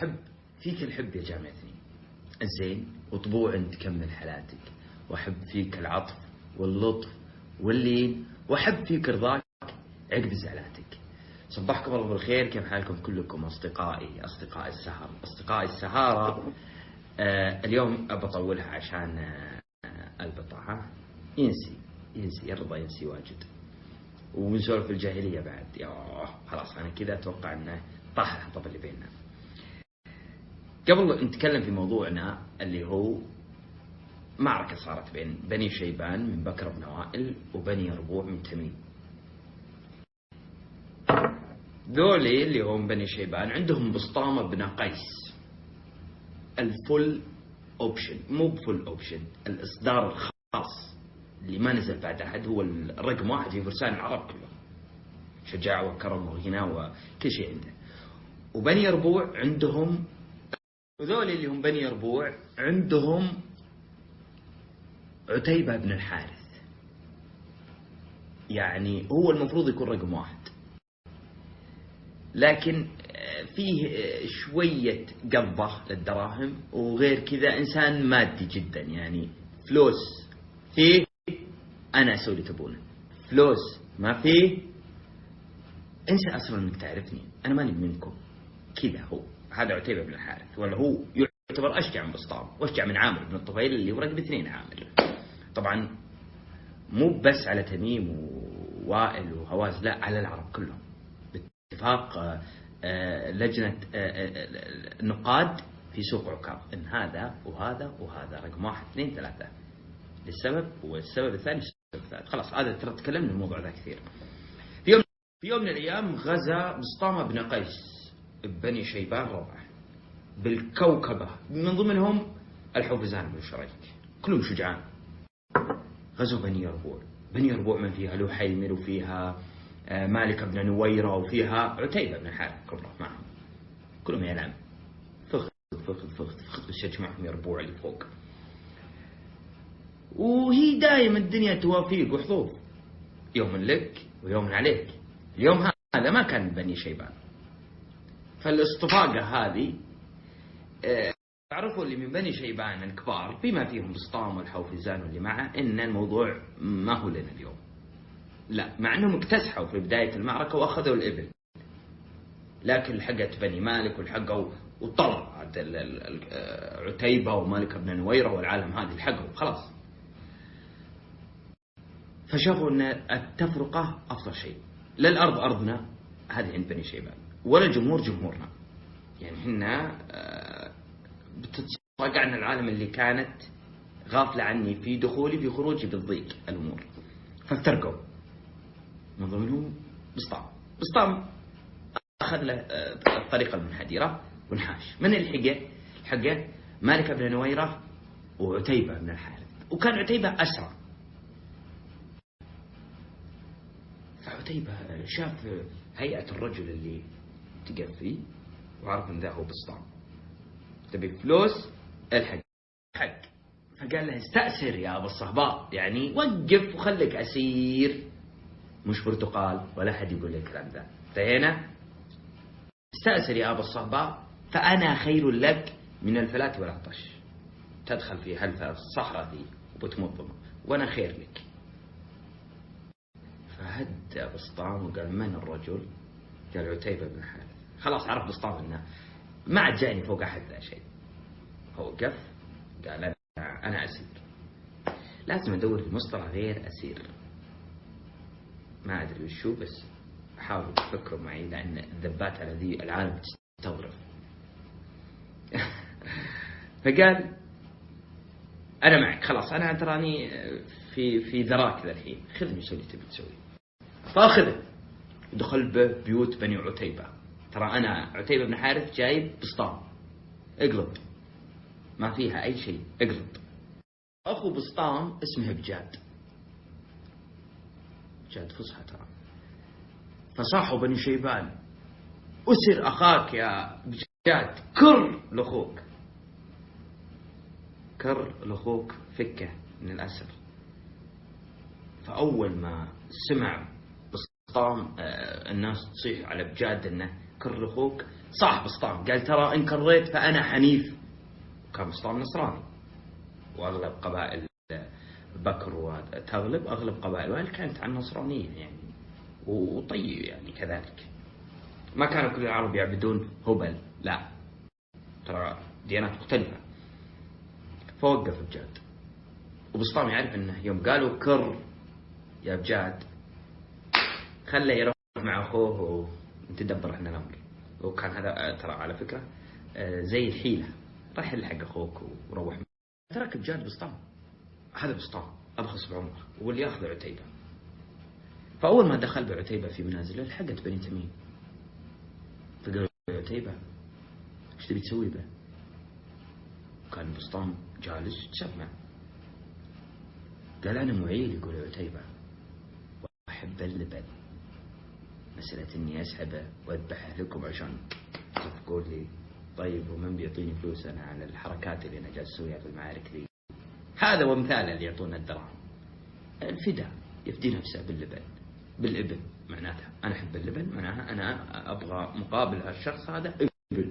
أحب فيك الحب يا جامع اثنين الزين وطبوع تكمل حالاتك، وأحب فيك العطف واللطف واللين، وأحب فيك رضاك عقب زعلاتك. صبحكم الله بالخير، كيف حالكم كلكم أصدقائي أصدقائي السهارة. اليوم أبطولها عشان البطاحة ينسي يرضى ينسي واجد، ونسولف الجاهلية بعد. يا خلاص أنا كذا أتوقع أنه طاح الحطب اللي بيننا. قبل نتكلم في موضوعنا اللي هو معركة صارت بين بني شيبان من بكر بن وائل وبني ربوع من تميم. ذولي اللي هم بني شيبان عندهم بسطامة بن قيس، الفل اوبشن، مو بفل اوبشن، الإصدار الخاص اللي ما نزل بعد أحد، هو الرقم 1 في فرسان العرب كلهم، شجاعة وكرم وغنى وكل شيء عنده. وبني ربوع عندهم، وذولي اللي هم بني ربوع عندهم عتيبة بن الحارث، يعني هو المفروض يكون رقم 1، لكن فيه شوية قبضة للدراهم، وغير كذا إنسان مادي جدا، يعني فلوس فيه أنا أسوي اللي تبونه، فلوس ما فيه انسى أصلا أنك تعرفني، أنا ماني منكم. كذا هو هذا عتيبة بن الحارث، ولا هو يعتبر أشجع من بسطام وأشجع من عامر بن الطفيل اللي هو رقم 2 عامر. طبعا مو بس على تميم ووائل وهواز، لا، على العرب كلهم باتفاق لجنة النقاد في سوق عكاظ إن هذا وهذا وهذا رقم 1 2 3 للسبب، والسبب الثاني السبب الثالث. خلاص هذا ترى تكلمنا الموضوع ذا كثير. في يوم من الأيام غزا بسطامة بن قيس بني شيبان ربع بالكوكبة، من ضمنهم الحوفزان بن شريك، كلهم شجعان. غزوا بني ربوع. بني ربوع من فيها لوحيمر، وفيها مالك بن نويرة، وفيها عتيبة بن الحارث كبره معهم، كلهم يلعب فخذ بس يجمعهم يربوع اللي فوق. وهي دائما الدنيا توافيق وحظوظ، يوم لك ويوم عليك. اليوم هذا ما كان بني شيبان، فالاصطفاقة هذه تعرفوا اللي من بني شيبان الكبار بما فيهم بسطام والحوفزان واللي معه ان الموضوع ما هو لنا اليوم، لا، مع انهم اكتسحوا في بداية المعركة واخذوا الابل، لكن حقت بني مالك والحقوا وطلع عتيبة ومالك بن نويرة والعالم هذه الحقوا خلاص. فشافوا ان التفرقة افضل شيء، لا الارض ارضنا هذه عند بني شيبان، ولا الجمهور جمهورنا، يعني احنا بتتصاقع عن العالم اللي كانت غافلة عني في دخولي في خروجي بالضيق الأمور. فافترقوا، من ضمنهم بسطام أخذ له الطريقة المنحدرة ونحاش. من الحقه مالك بن نويرة وعتيبة بن الحارث، وكان عتيبة أسرع. فعتيبة شاف هيئة الرجل اللي تقف فيه وعرف ان ذا هو بسطام، تبي فلوس الحق حق. فقال له استأسر يا أبو الصهباء، يعني وقف وخليك أسير، مش برتقال ولا حد يقول لك الكلام ذا. انتهينا؟ استأسر يا أبو الصهباء، فأنا خير لك من الفلاة والعطش، تدخل في هالفة الصحراء ذي وبتمضم، وأنا خير لك. فهدى بسطام وقال من الرجل؟ قال عتيبة بن الحارث. خلاص عرف بسطام انه ما عاد جاني فوق احد ذا شيء. هو وقف قال انا اسير، لازم ادور في مصطلح غير اسير، ما ادري وشو، بس احاول تفكروا معي لان الذبات على ذي العالم تستغرب. فقال انا معك، خلاص انا تراني في ذراك ذا الحين، خذني سوي تبي تسوي. فاخذه ودخل ببيوت بني عتيبة. ترى أنا عتيبة بن حارث جايب بسطام، اقلط ما فيها أي شيء، اقلط. أخو بسطام اسمه بجاد فصحى ترى. فصاحوا بني شيبان أسر أخاك يا بجاد، كر لأخوك فكه من الأسر. فأول ما سمع بسطام الناس تصيح على بجاد انه كر أخوك. صاح بسطام قال ترى إن كريت فأنا حنيف. وكان بسطام نصراني، وأغلب قبائل بكر وتغلب أغلب قبائل وائل كانت عن نصرانية يعني، وطيب يعني كذلك. ما كانوا كل العرب يعبدون هبل، لا، ترى ديانات مختلفة. فوقف بجاد، وبسطام يعرف أنه يوم قالوا كر يا بجاد خله يروح مع أخوه ونتدبر احنا الأمر. وكان هذا ترى على فكرة زي الحيلة، راح يلحق أخوك وروح. ترك بجاد بسطام، هذا بسطام أبخص بعمره واللي ياخذ عتيبة. فأول ما دخل بعتيبة في منازله لحقت بني تميم، فقالوا عتيبة ايش تبي تسوي به؟ كان بسطام جالس تسمع. قال أنا معيل، يقول عتيبة، وأحب اللبن، مسألة إني أسحبه وأذبحه لكم عشان تقول لي طيب ومن بيعطيني فلوس أنا على الحركات اللي أنا جالس أسويها في المعارك ذي؟ هذا ومثال اللي يعطونا الدراهم. الفداء يفدي نفسه باللبن، بالإبل، معناتها أنا أحب اللبن، معناها أنا أبغى مقابل هالشخص هذا إبل.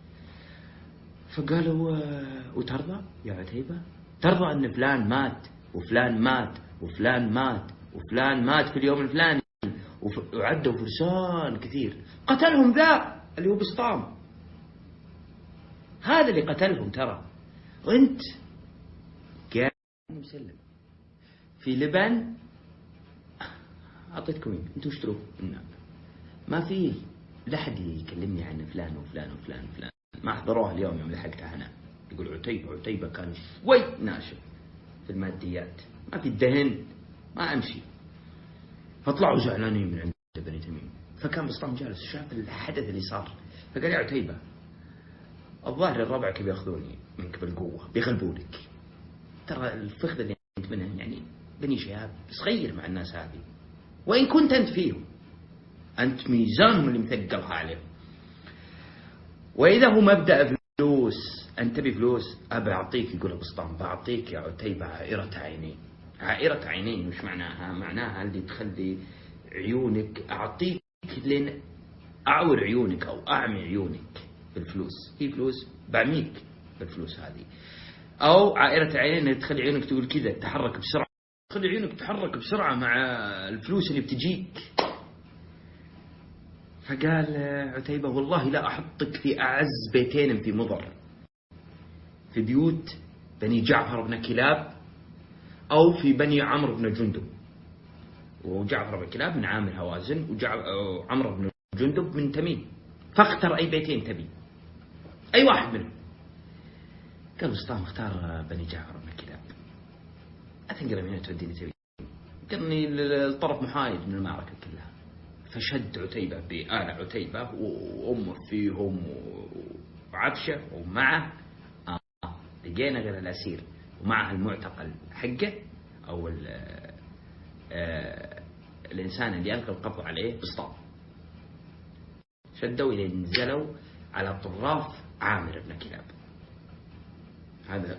فقالوا وترضى يا عتيبة؟ ترضى أن فلان مات وفلان مات وفلان مات وفلان مات في اليوم الفلاني، وعدوا فرسان كثير قتلهم ذا اللي هو بسطام، هذا اللي قتلهم ترى، وانت قال مسلم في لبن أعطيتكم انتوا اشتروا. ما في لا حد يكلمني عن فلان وفلان وفلان وفلان، ما حضروها اليوم يوم لحقتها أنا. يقول عتيبة كان شوي ناشف في الماديات، ما في الدهن، ما أمشي. فطلعوا زعلانين من عند بني تميم. فكان بسطام جالس شاف الحدث اللي صار، فقال يا عتيبة الظاهر الربع كي بياخذوني منك بالقوة، بيغلبونك، ترى الفخذ اللي أنت منه يعني بني شهاب صغير مع الناس هذه، وإن كنت أنت فيهم، أنت ميزانهم اللي مثقلها عليهم. وإذا هو مبدأ فلوس، أنت تبي فلوس أبى أعطيك، يقول بسطام بعطيك يا عتيبة عائرة عينين. عائرة عينين وش معناها؟ معناها اللي تخلي عيونك، أعطيك لين أعور عيونك أو أعمي عيونك بالفلوس. هي فلوس بعميك بالفلوس هذه. أو عائرة عينين اللي تخلي عيونك تقول كذا تحرك بسرعة، تخلي عيونك تحرك بسرعة مع الفلوس اللي بتجيك. فقال عتيبة والله لا أحطك في أعز بيتين في مضر، في بيوت بني جعفر بن كلاب أو في بني عمرو بن جندب. وجعفر بن كلاب من عامر هوازن، وعمرو بن جندب من تميم، فاختر أي بيتين تبي، أي واحد منهم. قال بسطام اختار بني جعفر بن كلاب، أتنقل من هنا توديني تبي، قالني الطرف محايد من المعركة كلها. فشد عتيبة بآل عتيبة وأمه فيهم وعفشة ومعه لقينا غير الأسير ومعه المعتقل حقه أو الإنسان اللي يلقى القبض عليه بسطام. شدوا إلى نزلوا على طراف عامر بن كلاب. هذا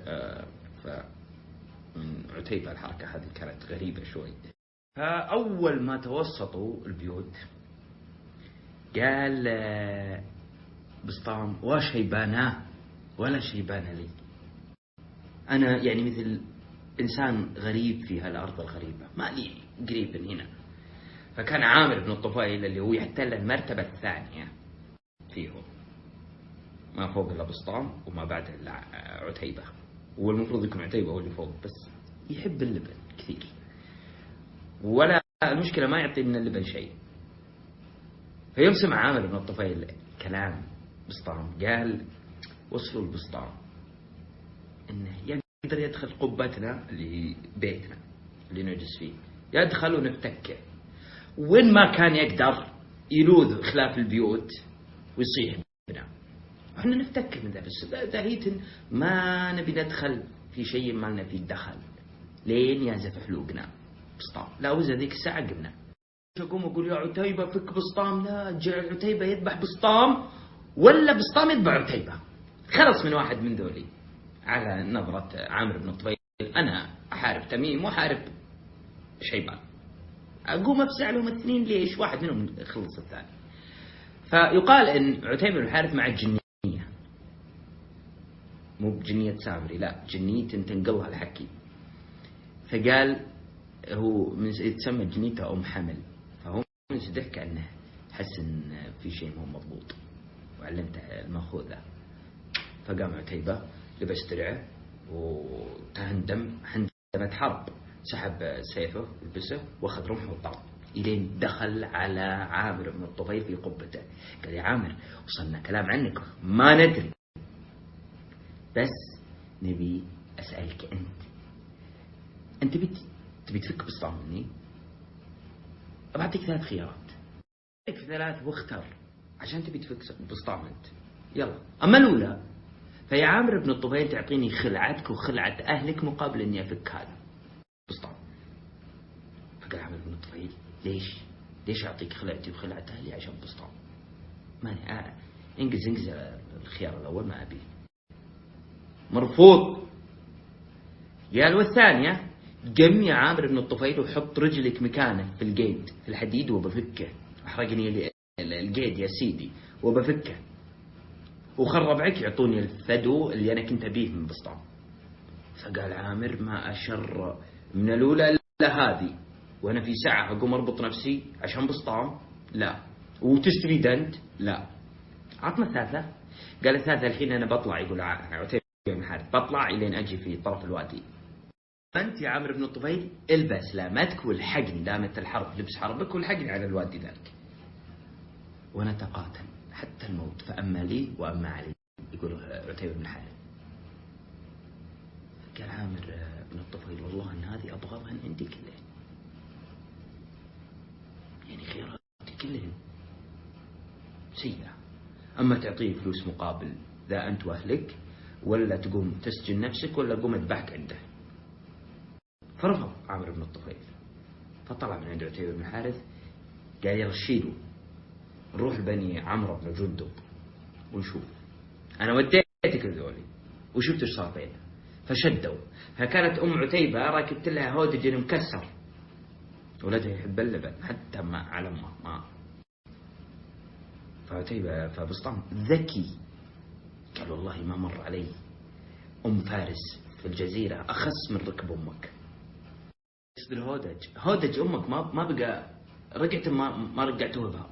من عتيبة الحركة هذه كانت غريبة شوي. فأول ما توسطوا البيوت قال بسطام وشيباناه ولا شيبان لي، أنا يعني مثل إنسان غريب في هالأرض الغريبة، ما لي قريب من هنا. فكان عامر بن الطفيل اللي هو يحتل المرتبة الثانية فيهم، ما فوق إلا بسطام وما بعد إلا عتيبة، والمفروض يكون عتيبة هو اللي فوق، بس يحب اللبن كثير، ولا المشكلة ما يعطي من اللبن شيء. فيوم سمع عامر بن الطفيل كلام بسطام قال وصلوا البسطام إنه يقدر يدخل قبتنا اللي بيتنا اللي نجلس فيه، يدخل ونتكئ، وين ما كان يقدر يلوذ خلاف البيوت ويصيح بنا، احنا نفتكر من ذا. بس ذهيت ما نبي ندخل في شيء ما لنا فيه الدخل لين يازف حلوقنا بسطام. لا وزا ذيك الساعة قمنا أقوم أقول يا عتيبة فك بسطام، لا جعل عتيبة يذبح بسطام ولا بسطام يذبح عتيبة، خلص من واحد من ذولي. على نظرة عامر بن الطفيل أنا أحارب تميم وأحارب شيبان، أقوم أفزع لهم الاثنين، ليش؟ واحد منهم خلص الثاني. فيقال إن عتيبة بن الحارث مع جنية، مو بجنية سامري، لا جنية تنقلها الحكي. فقال هو من يتسمى جنيته أم حمل، فهو من ضحك كأنه حس إن في شيء مو مضبوط وعلمته المأخوذة. فقام عتيبة لبس درعه وتهندم هندمة حرب، سحب سيفه لبسه واخذ رمحه وطار إلين دخل على عامر بن الطفيل في قبته. قال يا عامر وصلنا كلام عنك ما ندري، بس نبي أسألك أنت تبي تفك بسطام مني؟ أبعطيك 3 خيارات، أعطيك 3 واختار عشان تبي تفك بسطام أنت. يلا. أما الأولى فيا عامر بن الطفيل تعطيني خلعتك وخلعة أهلك مقابل إني أفك هذا بسطام. فقال عامر بن الطفيل ليش أعطيك خلعتي وخلعة أهلي عشان بسطام؟ ماني انجز الخيار الأول ما أبيه. مرفوض. قال والثانية قم يا عامر بن الطفيل وحط رجلك مكانه في القيد في الحديد وبفكه، احرقني القيد يا سيدي وبفكه، وخربعك يعطوني الفدو اللي أنا كنت أبيه من بسطام. فقال عامر ما أشر من الأولى إلا هذه، وأنا في ساعة أقوم أربط نفسي عشان بسطام؟ لا. وتستفيد أنت؟ لا. عطنا الثالثة. قال الثالثة الحين أنا بطلع، يقول عتيبة بن الحارث، بطلع إلين أجي في طرف الوادي، أنت يا عامر بن الطفيل البس لامتك والحقني، لامة الحرب لبس حربك والحقني على الوادي ذاك، ونتقاتل حتى الموت، فأما لي وأما علي، يقول عتيبة بن الحارث. قال عامر بن الطفيل والله أن هذه أبغضها عندي كلهن، يعني خيراتي كلهن سيئة، أما تعطيه فلوس مقابل ذا أنت وأهلك، ولا تقوم تسجن نفسك، ولا قوم اذبحك عنده. فرفض عامر بن الطفيل. فطلع من عند عتيبة بن الحارث قال يلا شيلوا نروح لبني عمرو بن جندب ونشوف، أنا وديتك ذولي وشفت ايش صار بينه. فشدوا، فكانت أم عتيبة راكبت لها هودج مكسر، ولدها يحب اللبن حتى ما على ما. فعتيبة فبسطام ذكي قال والله ما مر علي أم فارس في الجزيرة أخس من ركب أمك. هودج أمك ما بقى رجعت ما رجعته بها،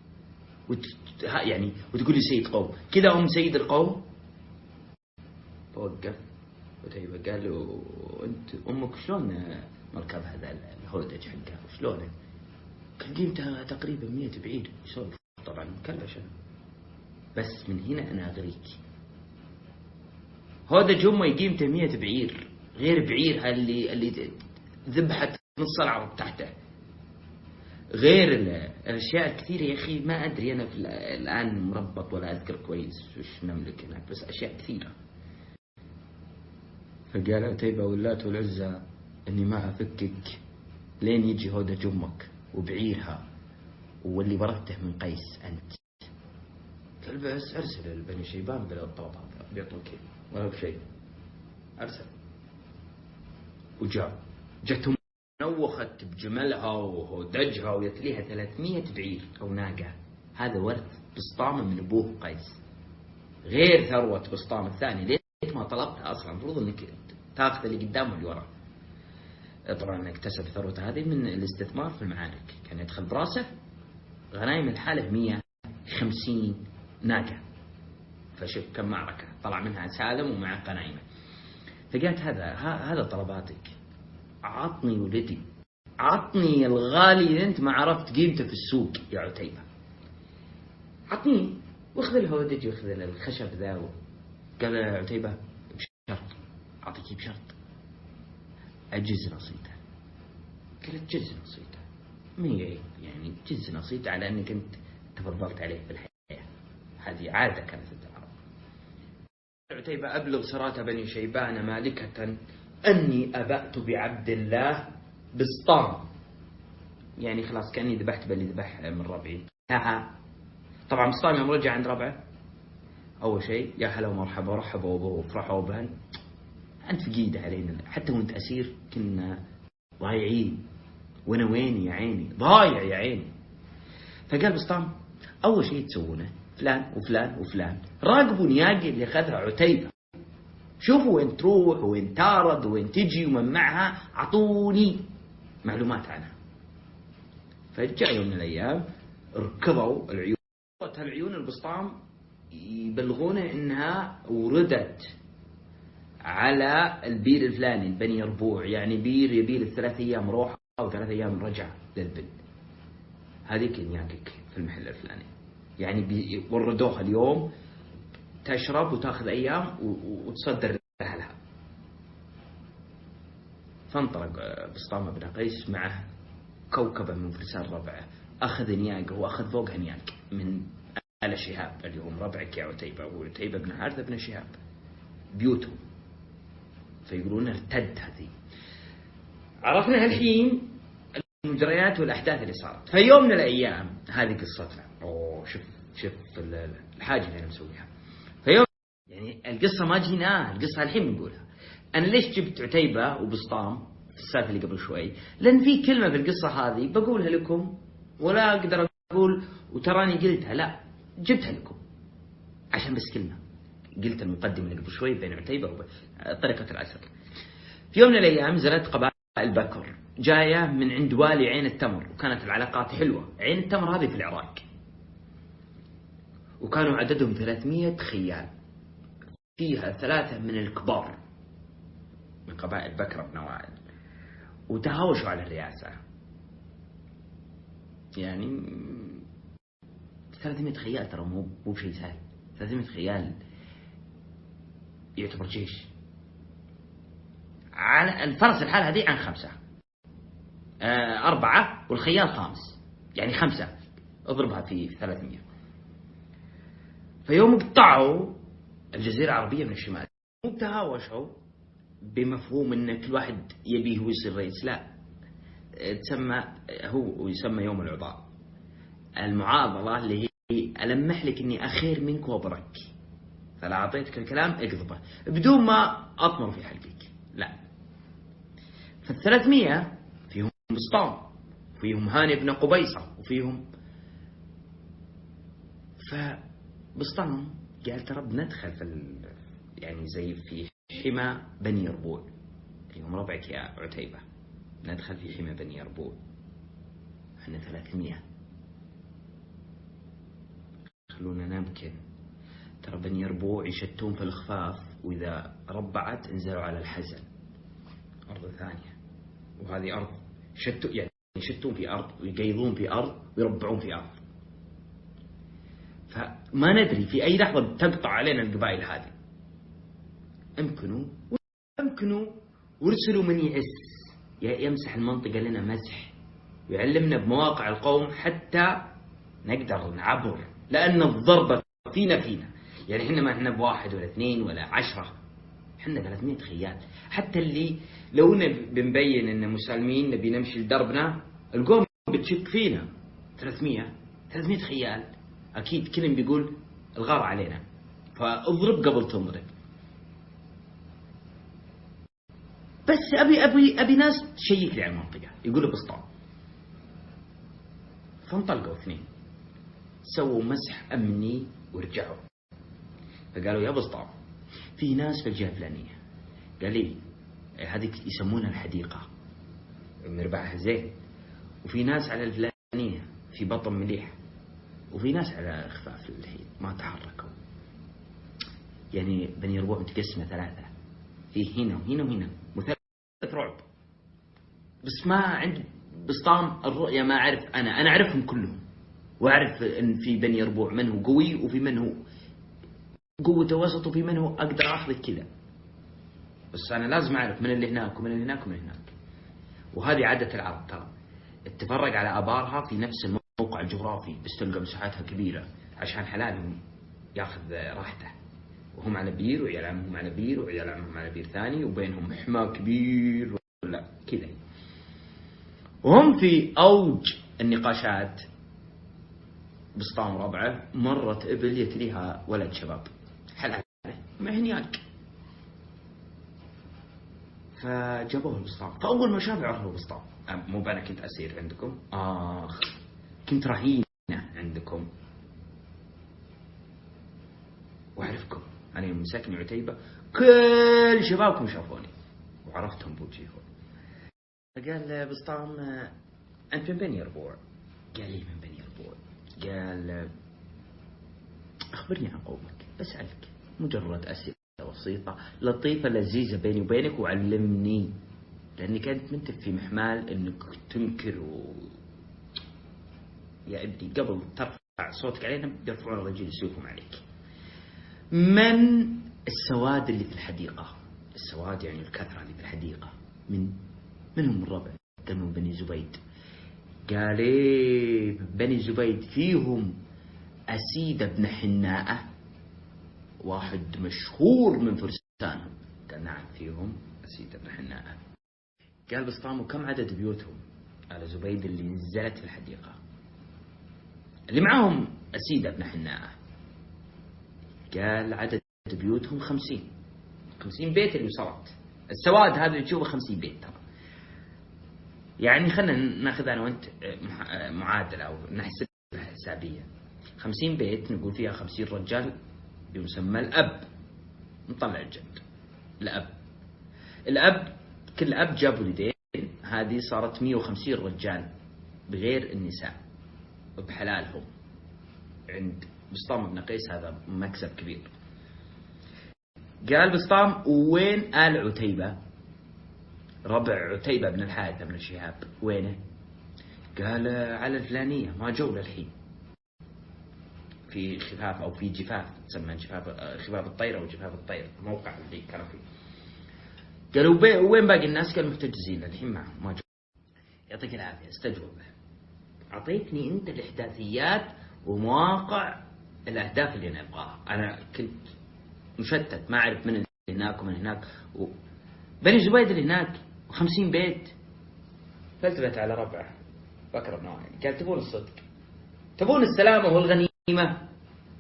يعني وتقول لي سيد قوم كذا، أم سيد القوم. فوقف عتيبة قال له أنت أمك شلون مركب هذا الهودج حقها شلونه؟ كان قيمتها تقريبا 100 بعير. يسولف طبعا مكلبش، بس من هنا أنا أغريك، هودج أمه قيمته 100 بعير، غير بعيرها اللي ذبحت نص العرب تحته، غير الأشياء الكثيرة يا أخي ما أدري أنا الآن مربط ولا أذكر كويس وش نملك هناك، بس أشياء كثيرة. فقال عتيبة واللات والعزى أني ما أفكك لين يجي هودج أمك وبعيرها واللي ورثته من قيس أنت. قال بس أرسل البني شيبان بلا الطلبات بيعطوك ولا بشيء. أرسل جتهم نوخت بجملها وهودجها ويتليها 300 بعير أو ناقة، هذا ورث بسطام من أبوه قيس، غير ثروة بسطام الثاني. ليش ما طلبتها أصلا؟ المفروض أنك تاخذ اللي قدامه واللي وراه. طبعا اكتسب ثروته هذه من الاستثمار في المعارك، كان يدخل براسه غنايم الحالة 150 ناقة، فشوف كم معركة طلع منها سالم ومع غنايمه. فقالت هذا طلباتك، عطني ولدي، عطني الغالي اللي أنت ما عرفت قيمته في السوق يا عتيبة، عطني واخذ الهودج واخذ الخشب ذا. قال عتيبة بشرط، أعطيك بشرط أجز نصيته. قالت جز نصيته، يعني جز نصيته على أنك أنت تفضلت عليه في الحياة، هذه عادة كانت عند العرب. عتيبة أبلغ سراة بني شيبان مالكة أني أبأت بعبد الله بسطام، يعني خلاص كأني ذبحت باللي ذبح من ربعي. طبعا بسطام يوم رجع عند ربعه أول شيء يا هلا ومرحبا ورحبوا وابوه وفرحوا بهن، أنت فقيدة علينا حتى وانت أسير كنا ضايعين، وانا وين يا عيني ضايع يا عيني. فقال بسطام أول شيء تسوونه فلان وفلان وفلان، راقبوا نياقي اللي أخذها عتيبة، شوفوا وين تروح وين تارد وين تجي ومن معها، أعطوني معلومات عنها. فجاء يوم من الأيام ركضوا العيون، العيون البسطام يبلغونه إنها وردت على البير الفلاني بني يربوع، يعني بير يبيل 3 أيام روح أو 3 أيام رجع للبن، هذيك نياقك في المحل الفلاني، يعني وردوها اليوم تشرب وتاخذ أيام وتصدر لها. فانطلق بسطام بن قيس معه كوكبة من فرسان ربعه، أخذ نياقه وأخذ فوقها نياق من آل شهاب اللي هم ربعك يا عتيبة، وعتيبة بن حارثة بن شهاب بيوتهم، فيقولون ارتد. هذه عرفنا الحين المجريات والأحداث اللي صارت. في يوم من الأيام هذه قصتنا. شوف الحاجة اللي أنا مسويها. في يوم يعني القصة ما جيناها، القصة الحين بنقولها. أنا ليش جبت عتيبة وبسطام في السالفة اللي قبل شوي؟ لأن في كلمة في القصة هذه بقولها لكم ولا أقدر أقول وتراني قلتها، لا جبتها لكم عشان بس كلمة قلت المقدمة اللي قبل شوي بين عتيبة وطريقة العسل. في يوم من الأيام نزلت قبائل بكر جاية من عند والي عين التمر، وكانت العلاقات حلوة. عين التمر هذه في العراق، وكانوا عددهم 300 خيال، فيها 3 من الكبار من قبائل بكر بن وائل، وتهاوشوا على الرئاسة. يعني 300 خيال ترى مو بشيء سهل، 300 خيال يعتبر جيش. على الفرس الحال هذه عن 5 4 والخيال 5، يعني 5 اضربها في 300. فيوم قطعوا الجزيرة العربية من الشمال، مو بتهاوشوا بمفهوم ان كل واحد يبيه هو يصير رئيس، لا، تسمى هو ويسمى يوم العضاء، المعاضلة اللي هي ألمح لك اني أخير منك وأبرك، فلا أعطيتك الكلام اقضبه بدون ما أطمر في حلقك، لا. ف300 فيهم بسطام، وفيهم هاني بن قبيصة، وفيهم فبسطام قال ترى بندخل في يعني زي في حمى بني يربوع، اليوم ربعك يا عتيبة، ندخل في حمى بني يربوع، احنا 300، خلونا نمكن، ترى بني يربوع يشتون في الخفاف، وإذا ربعت انزلوا على الحزن، أرض ثانية، وهذه أرض شتوا، يعني يشتون في أرض ويقيضون في أرض ويربعون في أرض، فما ندري في أي لحظة تقطع علينا القبائل هذه. امكنوا ورسلوا من يمسح المنطقة لنا مسح، ويعلمنا بمواقع القوم حتى نقدر نعبر، لأن الضربة فينا، يعني إحنا ما إحنا ب1 ولا 2 ولا 10، إحنا 300 خيال. حتى اللي لو بنبين إن مسالمين نبي نمشي لدربنا، القوم بتشك فينا. 300 خيال، أكيد كلهم بيقول الغار علينا، فاضرب قبل تنضرب. بس أبي ناس تشيك لي على المنطقة، يقولوا بسطام. فانطلقوا 2 سووا مسح أمني ورجعوا، فقالوا يا بسطام في ناس في الجهة الفلانية، قال لي هذه يسمونها الحديقة مربعها زين، وفي ناس على الفلانية في بطن مليح، وفي ناس على خفاف الحين ما تحركوا. يعني بني يربوع متقسمة 3، في هنا وهنا وهنا، مثلث رعب. بس ما عند بسطام الرؤية، ما أعرف، أنا أعرفهم كلهم، وأعرف إن في بني يربوع من هو قوي، وفي من هو قوته وسط، وفي من هو أقدر أخذ كذا. بس أنا لازم أعرف من اللي هناك ومن اللي هناك ومن هناك. وهذه عادة العرب ترى، تتفرق على أبارها في نفس الموقع الجغرافي، بس تلقى مساحاتها كبيرة عشان حلالهم ياخذ راحته، وهم على بير، وعيال عمهم على بير، وعيال عمهم على بير ثاني، وبينهم حمى كبير ولا كذا. وهم في أوج النقاشات، بسطام ربعه مرت إبل يتليها ولد شباب حلال ما هنياك، فجابوه البسطام. فأول ما شاف عرفوا البسطام. مو بأنا كنت أسير عندكم، كنت رهينة عندكم، وأعرفكم، أنا يوم مسكني عتيبة كل شبابكم شافوني وعرفتهم بوجيههم. فقال بسطام أنت من بني ربوع؟ قال لي من بني ربوع. قال أخبرني عن قومك، بسألك مجرد أسئلة بسيطة لطيفة لذيذة بيني وبينك، وعلمني، لأنك أنت منت في محمال أنك تنكر يا ابني قبل ترفع صوتك علينا يرفعون الرجل يسوقهم عليك. من السواد اللي في الحديقة؟ السواد يعني الكثرة اللي في الحديقة. منهم الربع؟ قال من بني زبيد. قال إيه بني زبيد فيهم أسيد بن حناءة واحد مشهور من فرسانهم؟ قال نعم فيهم أسيد بن حناءة. قال بسطام وكم عدد بيوتهم آل زبيد اللي نزلت في الحديقة اللي معهم أسيد بن حناءة؟ قال عدد بيوتهم 50 بيت اللي وصلت. السواد هذا اللي تشوفه 50 بيت ترى. يعني خلنا ناخذ أنا وأنت معادلة أو نحسبها حسابية. 50 بيت نقول فيها 50 رجال يسمى الأب. نطلع الجد الأب كل أب جاب ولدين، هذه صارت 150 رجال بغير النساء بحلالهم. عند بسطام بن قيس هذا مكسب كبير. قال بسطام وين آل عتيبة؟ ربع عتيبة بن الحارث بن شهاب وينه؟ قال على الفلانية، ما جو للحين، في خفاف أو في جفاف تسمى خفاف الطير أو جفاف الطير، موقع اللي كانوا فيه. قالوا وين باقي الناس؟ قالوا محتجزين للحين ما جو. يعطيك العافية استجوب. أعطيتني أنت الإحداثيات ومواقع الأهداف اللي أنا أبغاها. أنا كنت مشتت ما أعرف من هناك ومن هناك بني زبيد اللي هناك 50 بيت. فالتفت على ربعه بكر بن وائل قال تبون الصدق؟ تبون السلامة والغنيمة؟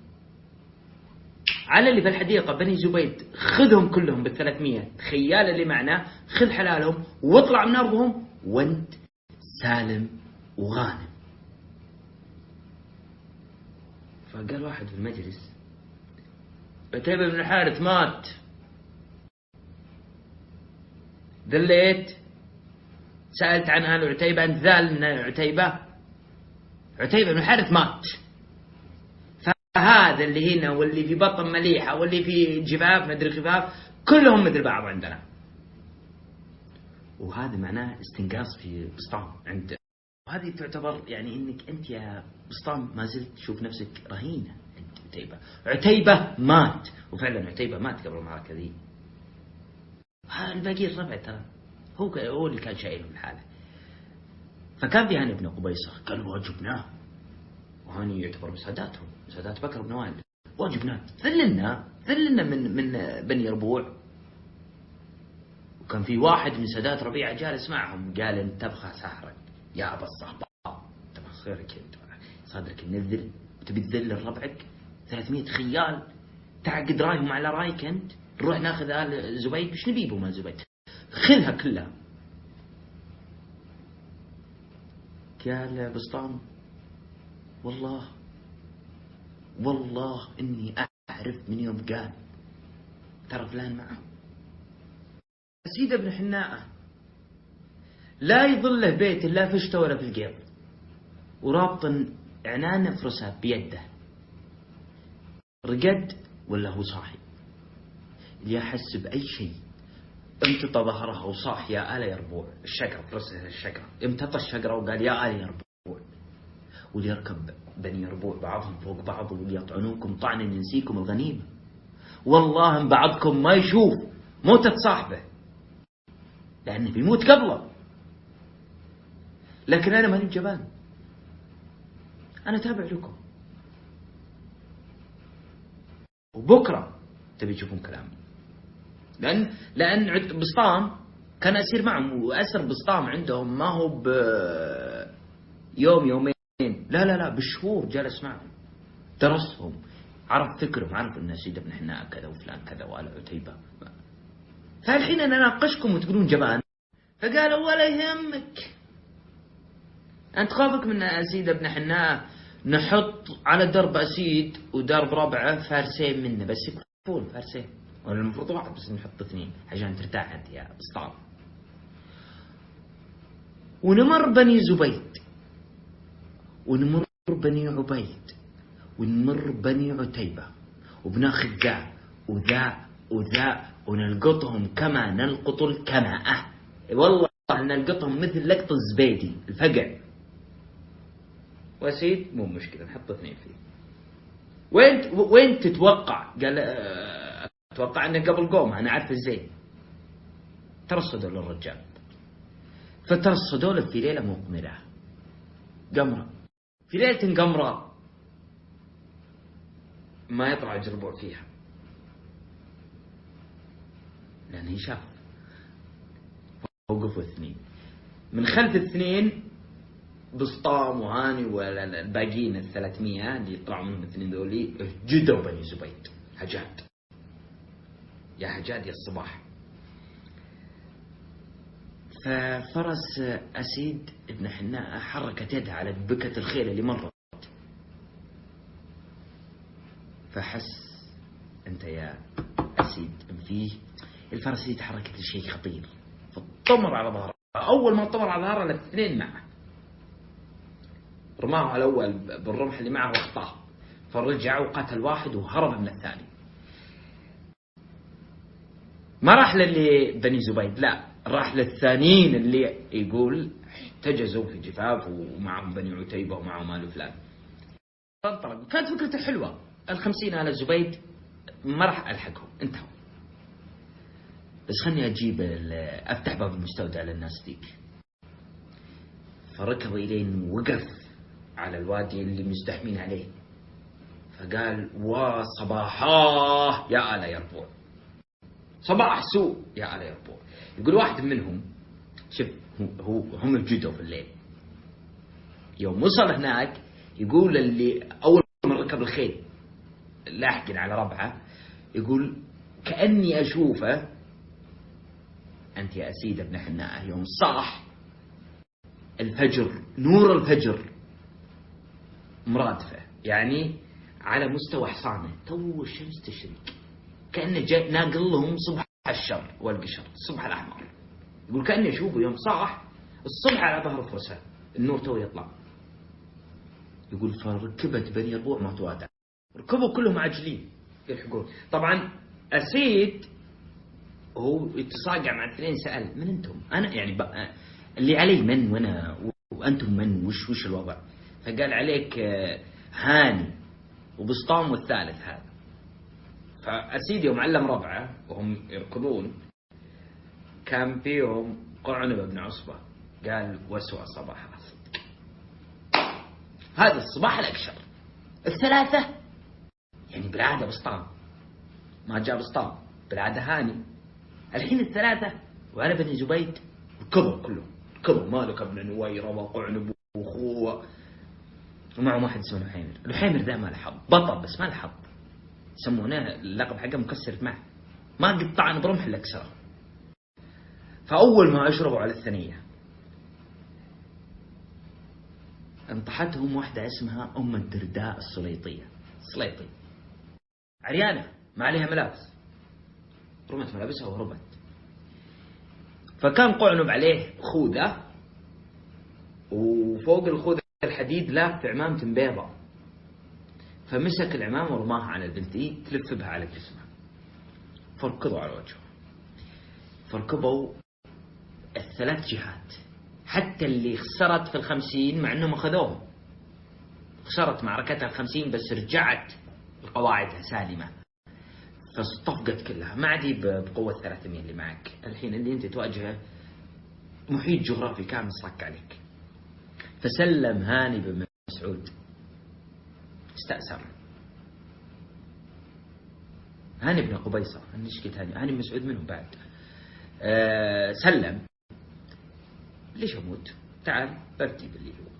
على اللي في الحديقة بني زبيد خذهم كلهم بال300 خيال اللي معنا، خذ حلالهم واطلع من أرضهم وانت سالم وغانم. فقال واحد في المجلس عتيبة بن الحارث مات. ذليت سألت عن آل عتيبة أنت ذال من عتيبة بن الحارث مات. فهذا اللي هنا واللي في بطن مليحة واللي في جفاف مدري خفاف كلهم مثل بعض عندنا. وهذا معناه استنقاص في بسطام عند. وهذه تعتبر يعني انك انت يا بسطام ما زلت تشوف نفسك رهينة عند عتيبة مات. وفعلا عتيبة مات قبل المعركة ذي. الباقي الربع ترى هو اللي كان شايله الحالة. فكان في هاني بن قبيصة قال واجبناه، وهاني يعتبر بساداتهم سادات بكر بن وائل. واجبناه ذللنا من بني ربوع. وكان في واحد من سادات ربيعة جالس معهم قال انت تبخى سحرك يا أبا الصهباء، تبغى خيرك انت صدرك النذل وتبي تذل ربعك 300 خيال تعقد رايهم على رايك انت. نروح ناخذ آل زبيد وش نبيبه من زبيد؟ خذها كلها. قال بسطام والله إني أعرف من يوم قال ترى فلان معه أسيد بن حناءة لا يظله بيت لا فشته ولا في القيض، ورابط عنان فرسها بيده، رقد ولا هو صاحي اللي يحس بأي شيء. امتطى ظهره وصاح يا آل يربوع. الشقرة فرسها الشقرة، امتطى الشقرة وقال يا آل يربوع. وليركب بني يربوع بعضهم فوق بعض وليطعنوكم طعنا ينسيكم الغنيمة. والله ان بعضكم ما يشوف موتة صاحبه لأنه بيموت قبله. لكن أنا ماني جبان، أنا تابع لكم، وبكرة تبي تشوفون كلامي. لأن بسطام كان أسير معهم، وأسر بسطام عندهم ما هو بيوم يومين، لا بالشهور جلس معهم درسهم، عرف فكرهم، عرف أن سيد بن حناء كذا وفلان كذا وآل عتيبة. فالحين أنا أناقشكم وتقولون جبان. فقالوا ولا يهمك أنت خوفك من سيد بن حناء نحط على درب أسيد ودرب ربعة فارسين منه بس يكفون فارسين، ولا المفروض واحد بس نحط 2 عشان ترتاح أنت يا بسطام. ونمر بني زبيد، ونمر بني عبيد، ونمر بني عتيبة، وبناخذ ذا وذا وذا ونلقطهم كما نلقط الكماءة. والله نلقطهم مثل لقط الزبيدي الفقع. وسيد مو مشكلة نحط 2 فيه. وين تتوقع؟ قال اتوقع انه قبل قوم، انا عارف الزين. ترصدوا للرجال، فترصدوا له في ليلة مقمرة قمرة، في ليلة قمرة ما يطلع الجربوع فيها لأنه شاف. وقفوا 2 من خلف 2 بسطام وهاني والباقيين 300 اللي يطلعوا منهم 2 ذولي جدوا بني زبيد. هجاد يا هجاد يا الصباح. ففرس أسيد ابن حناء حركت يدها على بكة الخيل اللي مرت، فحس أنت يا أسيد فيه الفرس يتحرك لشيء خطير، فطمر على ظهره. أول ما طمر على ظهره الاثنين معه، رماه على الأول بالرمح اللي معه واخطاه، فرجع وقتل واحد وهرب من الثاني. ما راح للي بني زبيد، لا راح للثانيين اللي يقول احتجزوا في جفاف ومعهم بني عتيبة ومعهم آل فلان. كانت فكرته حلوة. 50 آل زبيد ما راح ألحقهم، انتهوا. بس خلني أجيب أفتح باب المستودع للناس ذيك. فركض إلين وقف على الوادي اللي مزدحمين عليه، فقال وصباحاه يا آل يربوع، صباح سوء يا آل يربوع. يقول واحد منهم شوف هم الجدوا في الليل، يوم وصل هناك يقول اللي أول ما ركب الخيل لاحقين على ربعه، يقول كأني أشوفه أنت يا أسيد ابن حناء يوم صاح الفجر، نور الفجر مرادفة، يعني على مستوى حصانه تو الشمس تشرق، كأنه جاء ناقل لهم صبح الشر والقشر، الصبح الأحمر. يقول كأني أشوفه يوم صاح الصبح على ظهر فرسه النور تو يطلع. يقول فركبت بني يربوع ما توادع، ركبوا كلهم عاجلين يلحقون. طبعا أسيد هو يتصاقع مع 2 سأل من أنتم؟ أنا يعني اللي علي من وأنتم من وش الوضع؟ فقال عليك هاني وبسطام والثالث هذا. فأسيد يوم علم ربعه وهم يركضون كان فيهم قعنب بن عصبة، قال وسوى صباح الصدق، هذا الصباح الأكشر. 3 يعني بالعادة بسطام ما جاء بسطام، بالعادة هاني. الحين 3 وعلى بني زبيد ركضوا كلهم، ركضوا مالك بن نويرة وقعنب وخوة، ومعه واحد اسمه الحيمر. الحيمر ذا ما له حظ، بطل بس ما له حظ، يسمونه اللقب حقه مكسر معه، ما قد طعن برمح الا كسره. فأول ما أشربوا على الثنية انطحتهم واحدة اسمها أم الدرداء السليطية، سليطي عريانة ما عليها ملابس، رمت ملابسها وهربت. فكان قعنب عليه خوذة، وفوق الخوذة الحديد لاف عمامة بيضة، فمسك العمامة ورماها على البنتي تلف بها على جسمها، فركضوا على وجهه. فركبوا 3 جهات، حتى اللي خسرت في 50 مع أنهم أخذوهم، خسرت معركتها 50 بس رجعت قواعدها سالمة، فاصطفقت كلها. ما عادي بقوة 300 اللي معك الحين، اللي أنت تواجهه محيط جغرافي كامل صك عليك. فسلم هاني بن مسعود، استأسر هاني بن قبيصة، نشكت هاني بن مسعود منهم بعد. سلم، ليش أموت؟ تعال برتي باللي هو.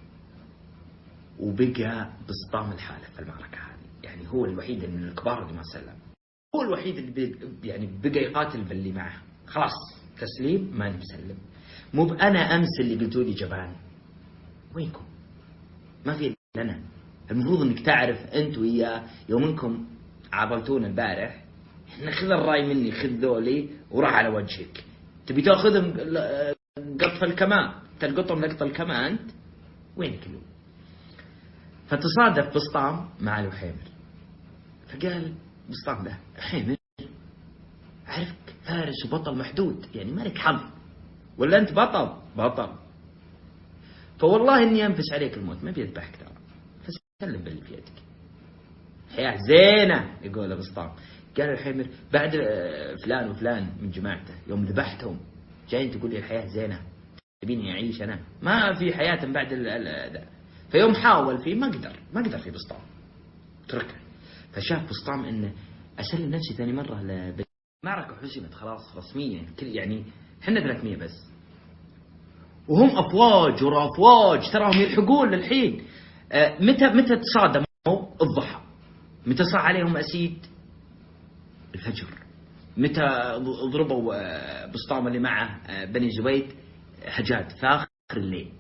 وبقى بسطام الحالة في المعركة هذه، يعني هو الوحيد من الكبار اللي ما سلم، هو الوحيد اللي يعني بقى يقاتل باللي معه. خلاص تسليم ما نسلم، مو أنا أمس اللي قلتوا لي جبان، وينكم؟ ما في لنا المفروض انك تعرف انت وياه يوم انكم عضلتون البارح، احنا خذ الراي مني، خذ ذولي وراح على وجهك. تبي تاخذهم قطف الكمان، تلقطهم لقط الكمان، وينك اليوم؟ فتصادف بسطام مع الوحيمر، فقال بسطام ده حيمر عرفك فارس وبطل محدود، يعني مالك حظ، ولا انت بطل. فوالله اني انفس عليك الموت، ما بيذبحك ترى، فسلم باللي في يدك. حياة زينة يقول بسطام. قال الحيمر بعد فلان وفلان من جماعته يوم ذبحتهم جايين تقول لي الحياة زينة، تبيني أعيش أنا؟ ما في حياة بعد ذا. فيوم حاول فيه ما قدر في بسطام، تركه. فشاف بسطام إنه أسلم نفسي ثاني مرة معركة حسمت خلاص رسميا، يعني حنا 300 بس، وهم أفواج ورا أفواج، تراهم يلحقون للحين. متى تصادموا؟ الضحى. متى صار عليهم أسيد؟ الفجر. متى ضربوا بسطام اللي معه بني زبيد حجاد؟ في آخر الليل.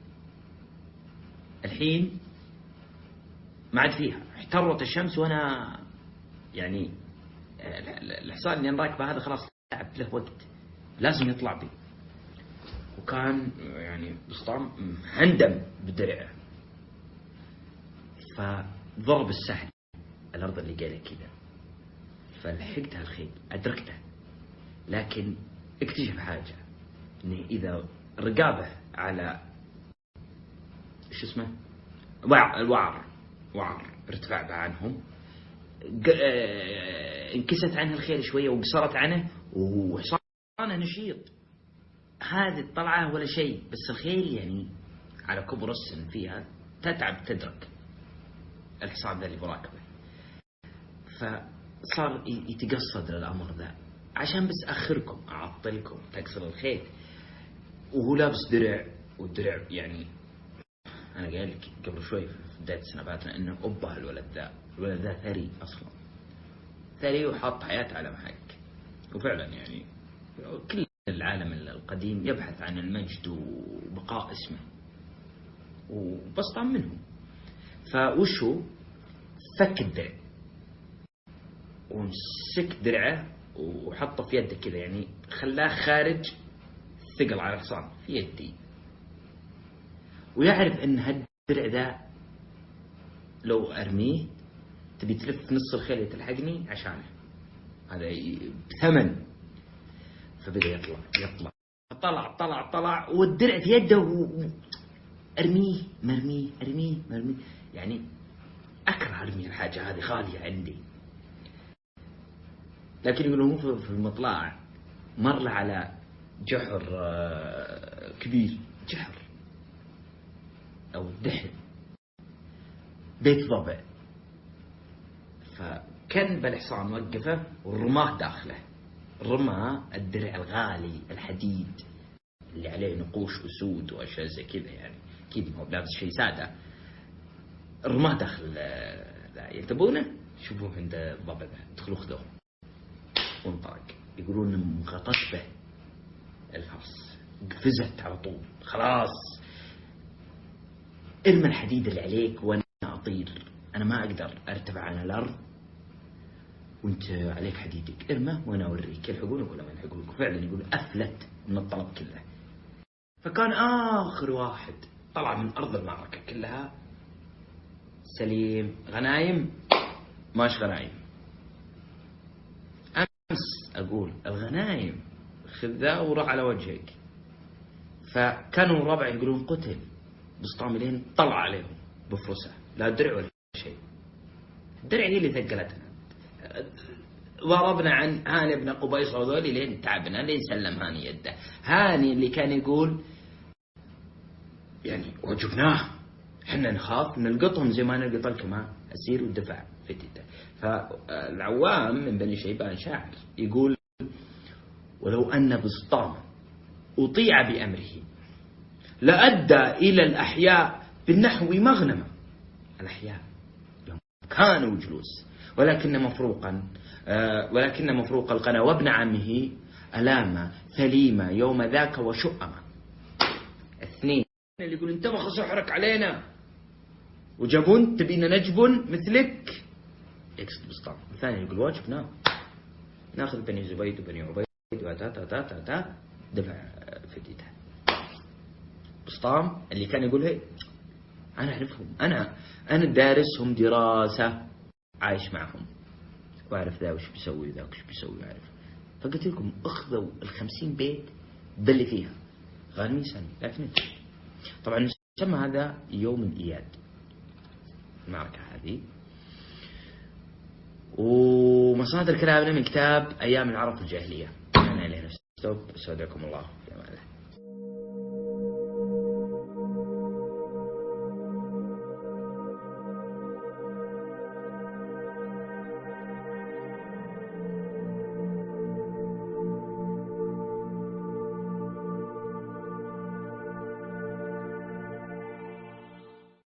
الحين ما عاد فيها، احترت الشمس، وأنا يعني الحصان اللي أنا راكبه هذا خلاص تعب له وقت، لازم يطلع بي. وكان يعني بسطام هندم بدرعه، فضرب السهل الأرض اللي قاله كذا، فلحقتها الخيل أدركته. لكن اكتشف حاجة، إنه إذا رقابه على شو اسمه الوعر ارتفع عنهم، انكست عنه الخيل شوية وقصرت عنه، وحصانه نشيط. هذه الطلعة ولا شيء، بس الخيل يعني على كبر السن فيها تتعب تدرك الحصان ذا اللي براكبه. فصار يتقصد للأمر ذا عشان بس أخركم أعطلكم تكسر الخيل، وهو لابس درع، والدرع يعني أنا قايل لك قبل شوي في بداية سنباتنا إنه أبه الولد ذا ثري أصلا، ثري وحاط حياته على محك. وفعلا يعني كل العالم القديم يبحث عن المجد وبقاء اسمه، وبسطام منهم. فوشو فك الدرع ومسك درعه وحطه في يده كذا، يعني خلاه خارج ثقل على الحصان في يدي، ويعرف ان هالدرع ذا لو ارميه تبي تلف نص الخيل تلحقني عشانه، هذا بثمن. فبدأ يطلع طلع والدرع في يده، ارميه مرميه يعني اكره ارمي الحاجة هذه غالية عندي. لكن يقولون في المطلع مر على جحر كبير، جحر أو دحر، بيت ضبع. فكان بالحصان وقفه والرماه داخله، الرماه الدرع الغالي الحديد اللي عليه نقوش أسود وأشياء زي كذا، يعني أكيد ما هو لابس شيء سادة. الرماه داخل ينتبونه، شوفوه عند الضبع ذا، ادخلوا خذوه وانطلق. يقولون مغطت به الفرس، قفزت على طول، خلاص ارمي الحديد اللي عليك وانا اطير، انا ما اقدر ارتفع عن الارض وانت عليك حديدك، ارمه وانا اوريك يلحقونك ولا ما يلحقونك. وفعلا يقول افلت من الطلب كله. فكان اخر واحد طلع من ارض المعركة كلها سليم. غنايم ماش غنايم، أقول الغنايم خذ ذا وراح على وجهك. فكانوا ربع يقولون قتل بسطام لين طلع عليهم بفرسه، لا درع ولا شيء. الدرع هي اللي ثقلتنا، ضربنا عن هاني بن قبيصة وذولي لين تعبنا، لين سلم هاني يده. هاني اللي كان يقول يعني وجبناه، حنا نخاف نلقطهم زي ما نلقط الكمان أسير والدفع فتته. فالعوام من بني شيبان شاعر يقول ولو أن بسطام أطيع بأمره لأدى إلى الأحياء بالنحو مغنما. الأحياء يوم كانوا جلوس، ولكن مفروق القنا وابن عمه ألام ثليما يوم ذاك وشؤما. اثنين اللي يقول انتبخ سحرك علينا، وجبن تبينا نجبن مثلك، يقصد بسطام. الثاني يقول واجب ناخذ بني زبيد وبني عبيد تا دفع فديته. بسطام اللي كان يقول هي أنا أعرفهم، أنا دارسهم دراسة، عايش معهم وأعرف ذا وش بيسوي ذا وش بيسوي، أعرف. فقلت لكم أخذوا 50 بيت باللي فيها غانمين سنة لكن طبعا يسمى هذا يوم الإياد، المعركة هذه. ومصادر كلامنا من كتاب أيام العرب الجاهلية. أنا إلينا استودعكم الله.